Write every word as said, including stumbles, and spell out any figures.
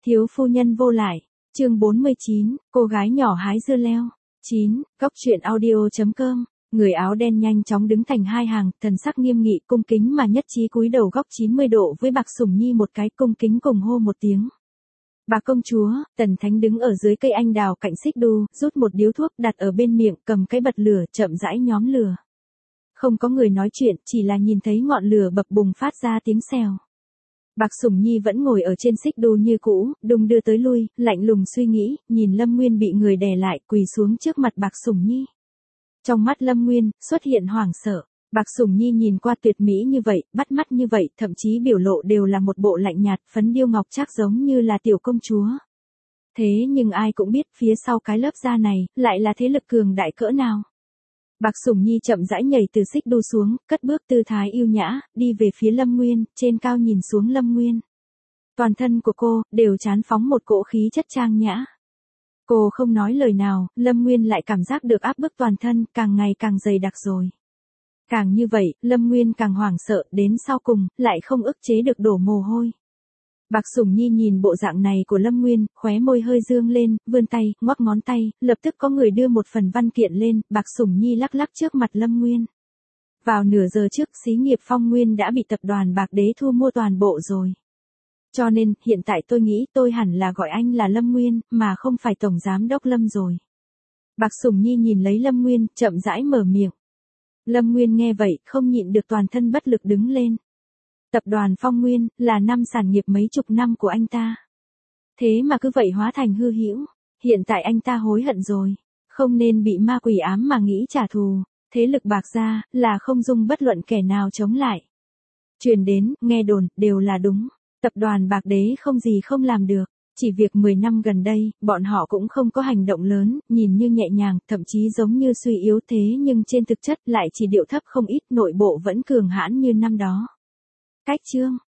Thiếu phu nhân vô lại. Chương bốn mươi chín, cô gái nhỏ hái dưa leo. chín, Góc truyện audio chấm com. Người áo đen nhanh chóng đứng thành hai hàng, thần sắc nghiêm nghị, cung kính mà nhất trí cúi đầu góc chín mươi độ với Bạc Sủng Nhi một cái, cung kính cùng hô một tiếng. Bà công chúa. Tần Thánh đứng ở dưới cây anh đào cạnh xích đu, rút một điếu thuốc đặt ở bên miệng, cầm cái bật lửa, chậm rãi nhóm lửa. Không có người nói chuyện, chỉ là nhìn thấy ngọn lửa bập bùng phát ra tiếng xèo. Bạc Sủng Nhi vẫn ngồi ở trên xích đu như cũ, đung đưa tới lui, lạnh lùng suy nghĩ, nhìn Lâm Nguyên bị người đè lại, quỳ xuống trước mặt Bạc Sủng Nhi. Trong mắt Lâm Nguyên, xuất hiện hoảng sợ. Bạc Sủng Nhi nhìn qua tuyệt mỹ như vậy, bắt mắt như vậy, thậm chí biểu lộ đều là một bộ lạnh nhạt, phấn điêu ngọc trác giống như là tiểu công chúa. Thế nhưng ai cũng biết phía sau cái lớp da này, lại là thế lực cường đại cỡ nào. Bạc Sủng Nhi chậm rãi nhảy từ xích đu xuống, cất bước tư thái yêu nhã, đi về phía Lâm Nguyên, trên cao nhìn xuống Lâm Nguyên. Toàn thân của cô, đều trán phóng một cỗ khí chất trang nhã. Cô không nói lời nào, Lâm Nguyên lại cảm giác được áp bức toàn thân, càng ngày càng dày đặc rồi. Càng như vậy, Lâm Nguyên càng hoảng sợ, đến sau cùng, lại không ức chế được đổ mồ hôi. Bạc Sủng Nhi nhìn bộ dạng này của Lâm Nguyên, khóe môi hơi dương lên, vươn tay, ngoắc ngón tay, lập tức có người đưa một phần văn kiện lên, Bạc Sủng Nhi lắc lắc trước mặt Lâm Nguyên. Vào nửa giờ trước, xí nghiệp Phong Nguyên đã bị tập đoàn Bạc Đế thu mua toàn bộ rồi. Cho nên, hiện tại tôi nghĩ tôi hẳn là gọi anh là Lâm Nguyên, mà không phải Tổng Giám Đốc Lâm rồi. Bạc Sủng Nhi nhìn lấy Lâm Nguyên, chậm rãi mở miệng. Lâm Nguyên nghe vậy, không nhịn được toàn thân bất lực đứng lên. Tập đoàn Phong Nguyên, là năm sản nghiệp mấy chục năm của anh ta. Thế mà cứ vậy hóa thành hư hữu. Hiện tại anh ta hối hận rồi. Không nên bị ma quỷ ám mà nghĩ trả thù. Thế lực Bạc gia, là không dung bất luận kẻ nào chống lại. Truyền đến, nghe đồn, đều là đúng. Tập đoàn Bạc Đế không gì không làm được. Chỉ việc mười năm gần đây, bọn họ cũng không có hành động lớn, nhìn như nhẹ nhàng, thậm chí giống như suy yếu thế nhưng trên thực chất lại chỉ điệu thấp không ít, nội bộ vẫn cường hãn như năm đó. Cách chương.